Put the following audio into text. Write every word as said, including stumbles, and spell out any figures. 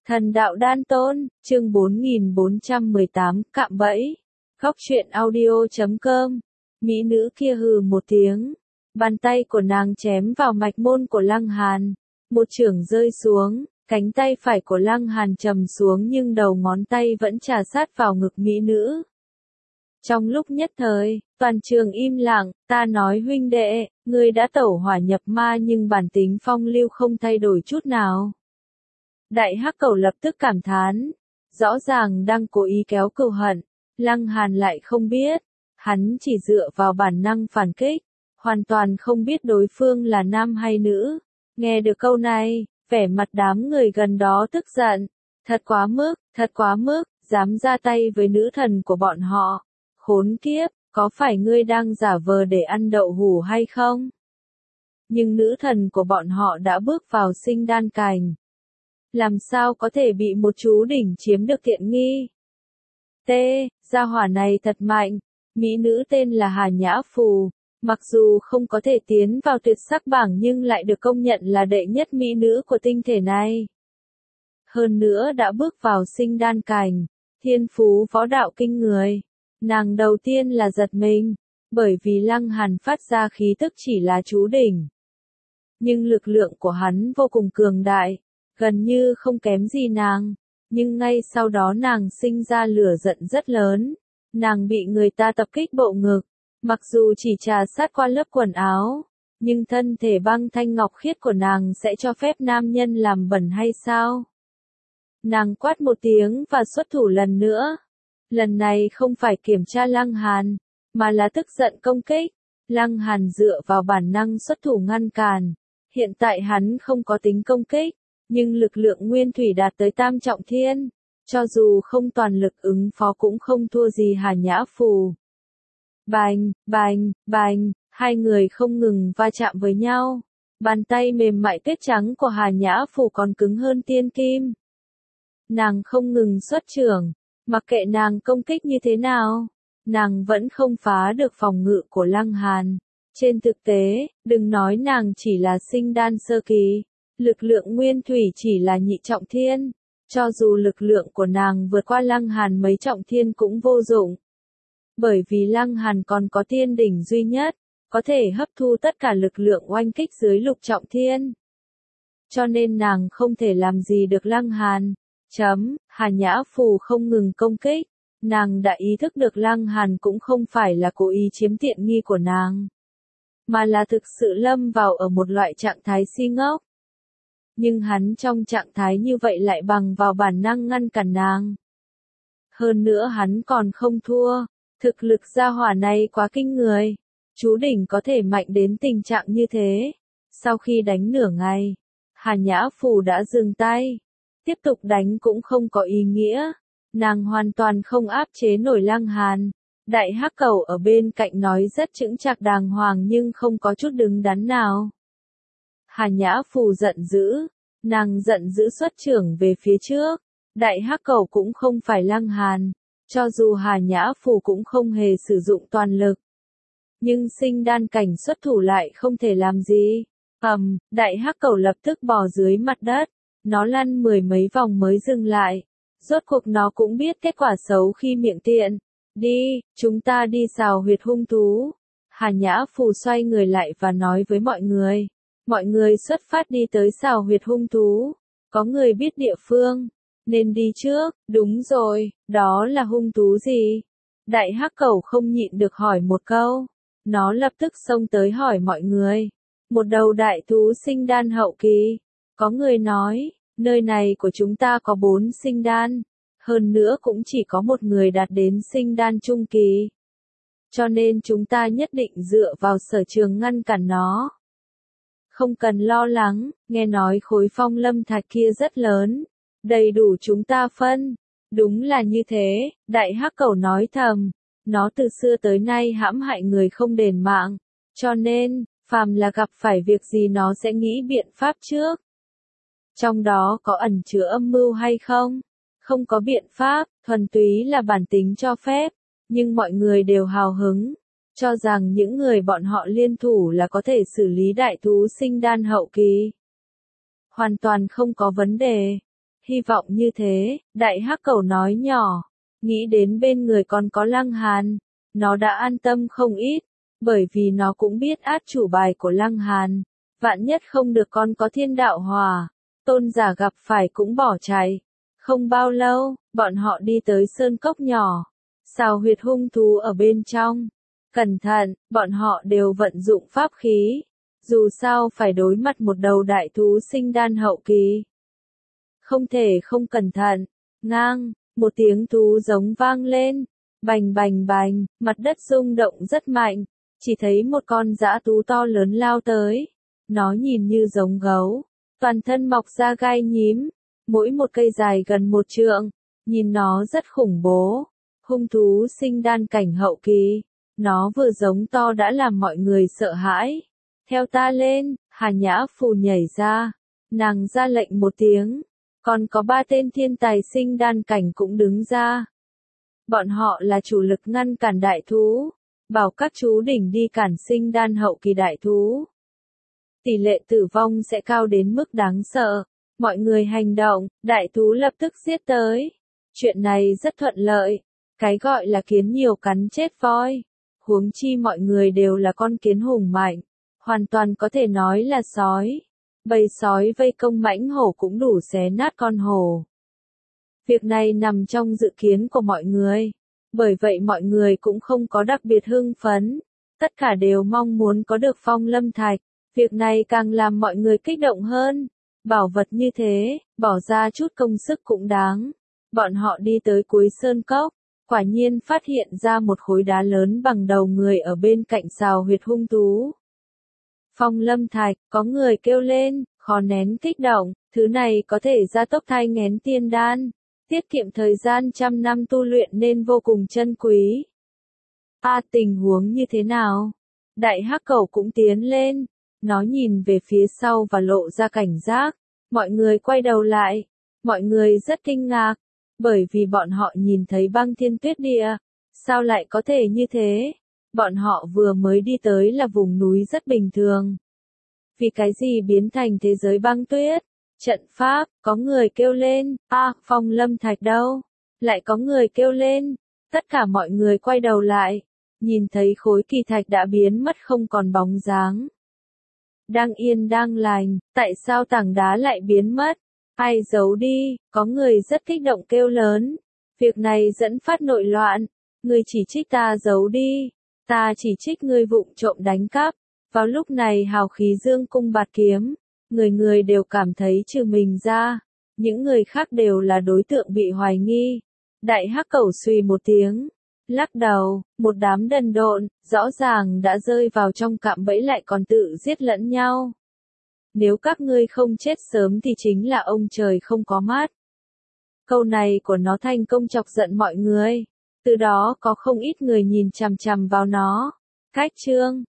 Thần đạo đan tôn, chương bốn nghìn bốn trăm mười tám, cạm bẫy. Góc truyện audio chấm com. Mỹ nữ kia hừ một tiếng. Bàn tay của nàng chém vào mạch môn của Lăng Hàn. Một chưởng rơi xuống, cánh tay phải của Lăng Hàn trầm xuống nhưng đầu ngón tay vẫn trà sát vào ngực mỹ nữ. Trong lúc nhất thời, toàn trường im lặng, ta nói huynh đệ, ngươi đã tẩu hỏa nhập ma nhưng bản tính phong lưu không thay đổi chút nào. Đại hắc cầu lập tức cảm thán, rõ ràng đang cố ý kéo cừu hận, Lăng Hàn lại không biết, hắn chỉ dựa vào bản năng phản kích, hoàn toàn không biết đối phương là nam hay nữ. Nghe được câu này, vẻ mặt đám người gần đó tức giận, thật quá mức, thật quá mức, dám ra tay với nữ thần của bọn họ. Khốn kiếp, có phải ngươi đang giả vờ để ăn đậu hủ hay không? Nhưng nữ thần của bọn họ đã bước vào sinh đan cảnh. Làm sao có thể bị một chú đỉnh chiếm được tiện nghi? T, gia hỏa này thật mạnh. Mỹ nữ tên là Hà Nhã Phù, mặc dù không có thể tiến vào tuyệt sắc bảng nhưng lại được công nhận là đệ nhất mỹ nữ của tinh thể này. Hơn nữa đã bước vào sinh đan cảnh, thiên phú võ đạo kinh người. Nàng đầu tiên là giật mình, bởi vì Lăng Hàn phát ra khí tức chỉ là chú đỉnh. Nhưng lực lượng của hắn vô cùng cường đại, gần như không kém gì nàng. Nhưng ngay sau đó nàng sinh ra lửa giận rất lớn. Nàng bị người ta tập kích bộ ngực, mặc dù chỉ trà sát qua lớp quần áo, nhưng thân thể băng thanh ngọc khiết của nàng sẽ cho phép nam nhân làm bẩn hay sao? Nàng quát một tiếng và xuất thủ lần nữa. Lần này không phải kiểm tra Lăng Hàn, mà là tức giận công kích. Lăng Hàn dựa vào bản năng xuất thủ ngăn cản. Hiện tại hắn không có tính công kích, nhưng lực lượng nguyên thủy đạt tới tam trọng thiên. Cho dù không toàn lực ứng phó cũng không thua gì Hà Nhã Phù. Bành, bành, bành, hai người không ngừng va chạm với nhau. Bàn tay mềm mại tuyết trắng của Hà Nhã Phù còn cứng hơn tiên kim. Nàng không ngừng xuất chưởng. Mặc kệ nàng công kích như thế nào, nàng vẫn không phá được phòng ngự của Lăng Hàn. Trên thực tế, đừng nói nàng chỉ là sinh đan sơ kỳ, lực lượng nguyên thủy chỉ là nhị trọng thiên. Cho dù lực lượng của nàng vượt qua Lăng Hàn mấy trọng thiên cũng vô dụng. Bởi vì Lăng Hàn còn có thiên đỉnh duy nhất, có thể hấp thu tất cả lực lượng oanh kích dưới lục trọng thiên. Cho nên nàng không thể làm gì được Lăng Hàn. Chấm, Hà Nhã Phù không ngừng công kích, nàng đã ý thức được Lăng Hàn cũng không phải là cố ý chiếm tiện nghi của nàng, mà là thực sự lâm vào ở một loại trạng thái si ngốc. Nhưng hắn trong trạng thái như vậy lại bằng vào bản năng ngăn cản nàng. Hơn nữa hắn còn không thua, thực lực gia hỏa này quá kinh người, chú đỉnh có thể mạnh đến tình trạng như thế. Sau khi đánh nửa ngày, Hà Nhã Phù đã dừng tay. Tiếp tục đánh cũng không có ý nghĩa, nàng hoàn toàn không áp chế nổi Lăng Hàn. Đại hắc cầu ở bên cạnh nói rất chững chạc đàng hoàng nhưng không có chút đứng đắn nào. Hà Nhã Phù giận dữ, nàng giận dữ xuất chưởng về phía trước. Đại hắc cầu cũng không phải Lăng Hàn, cho dù Hà Nhã Phù cũng không hề sử dụng toàn lực. Nhưng sinh đan cảnh xuất thủ lại không thể làm gì. Ầm, đại hắc cầu lập tức bò dưới mặt đất. Nó lăn mười mấy vòng mới dừng lại. Rốt cuộc nó cũng biết kết quả xấu khi miệng tiện. Đi, chúng ta đi xào huyệt hung thú. Hà Nhã Phù xoay người lại và nói với mọi người. Mọi người xuất phát đi tới xào huyệt hung thú. Có người biết địa phương, nên đi trước. Đúng rồi, đó là hung thú gì? Đại hắc cầu không nhịn được hỏi một câu. Nó lập tức xông tới hỏi mọi người. Một đầu đại thú sinh đan hậu kỳ. Có người nói, nơi này của chúng ta có bốn sinh đan, hơn nữa cũng chỉ có một người đạt đến sinh đan trung kỳ. Cho nên chúng ta nhất định dựa vào sở trường ngăn cản nó. Không cần lo lắng, nghe nói khối phong lâm thạch kia rất lớn, đầy đủ chúng ta phân. Đúng là như thế, đại hắc cầu nói thầm, nó từ xưa tới nay hãm hại người không đền mạng, cho nên, phàm là gặp phải việc gì nó sẽ nghĩ biện pháp trước. Trong đó có ẩn chứa âm mưu hay không? Không có biện pháp, thuần túy là bản tính cho phép, nhưng mọi người đều hào hứng, cho rằng những người bọn họ liên thủ là có thể xử lý đại thú sinh đan hậu kỳ. Hoàn toàn không có vấn đề. Hy vọng như thế, đại hắc cẩu nói nhỏ, nghĩ đến bên người còn có Lăng Hàn, nó đã an tâm không ít, bởi vì nó cũng biết át chủ bài của Lăng Hàn, vạn nhất không được con có thiên đạo hỏa, tôn giả gặp phải cũng bỏ chạy. Không bao lâu, bọn họ đi tới sơn cốc nhỏ, xào huyệt hung thú ở bên trong. Cẩn thận, bọn họ đều vận dụng pháp khí, dù sao phải đối mặt một đầu đại thú sinh đan hậu kỳ. Không thể không cẩn thận, ngang, một tiếng thú giống vang lên, bành bành bành, mặt đất rung động rất mạnh, chỉ thấy một con dã thú to lớn lao tới, nó nhìn như giống gấu, toàn thân mọc ra gai nhím, mỗi một cây dài gần một trượng, nhìn nó rất khủng bố, hung thú sinh đan cảnh hậu kỳ, nó vừa giống to đã làm mọi người sợ hãi. Theo ta lên, Hà Nhã Phù nhảy ra, nàng ra lệnh một tiếng, còn có ba tên thiên tài sinh đan cảnh cũng đứng ra. Bọn họ là chủ lực ngăn cản đại thú, bảo các chú đỉnh đi cản sinh đan hậu kỳ đại thú. Tỷ lệ tử vong sẽ cao đến mức đáng sợ. Mọi người hành động, đại thú lập tức giết tới. Chuyện này rất thuận lợi. Cái gọi là kiến nhiều cắn chết voi. Huống chi mọi người đều là con kiến hùng mạnh. Hoàn toàn có thể nói là sói. Bầy sói vây công mãnh hổ cũng đủ xé nát con hổ. Việc này nằm trong dự kiến của mọi người. Bởi vậy mọi người cũng không có đặc biệt hưng phấn. Tất cả đều mong muốn có được phong lâm thạch. Việc này càng làm mọi người kích động hơn. Bảo vật như thế, bỏ ra chút công sức cũng đáng. Bọn họ đi tới cuối sơn cốc, quả nhiên phát hiện ra một khối đá lớn bằng đầu người ở bên cạnh xào huyệt hung thú. Phong lâm thạch, có người kêu lên, khó nén kích động, thứ này có thể gia tốc thai nghén tiên đan, tiết kiệm thời gian trăm năm tu luyện nên vô cùng chân quý. À, tình huống như thế nào? Đại hắc cẩu cũng tiến lên. Nó nhìn về phía sau và lộ ra cảnh giác. Mọi người quay đầu lại. Mọi người rất kinh ngạc. Bởi vì bọn họ nhìn thấy băng thiên tuyết địa. Sao lại có thể như thế? Bọn họ vừa mới đi tới là vùng núi rất bình thường. Vì cái gì biến thành thế giới băng tuyết? Trận pháp, có người kêu lên. À, phong lâm thạch đâu? Lại có người kêu lên. Tất cả mọi người quay đầu lại. Nhìn thấy khối kỳ thạch đã biến mất không còn bóng dáng. Đang yên đang lành, tại sao tảng đá lại biến mất? Ai giấu đi? Có người rất kích động kêu lớn. Việc này dẫn phát nội loạn. Người chỉ trích ta giấu đi. Ta chỉ trích ngươi vụng trộm đánh cắp. Vào lúc này hào khí dương cung bạt kiếm. Người người đều cảm thấy trừ mình ra. Những người khác đều là đối tượng bị hoài nghi. Đại hắc cẩu suy một tiếng. Lắc đầu, một đám đần độn, rõ ràng đã rơi vào trong cạm bẫy lại còn tự giết lẫn nhau. Nếu các ngươi không chết sớm thì chính là ông trời không có mắt. Câu này của nó thành công chọc giận mọi người. Từ đó có không ít người nhìn chằm chằm vào nó. Cách chương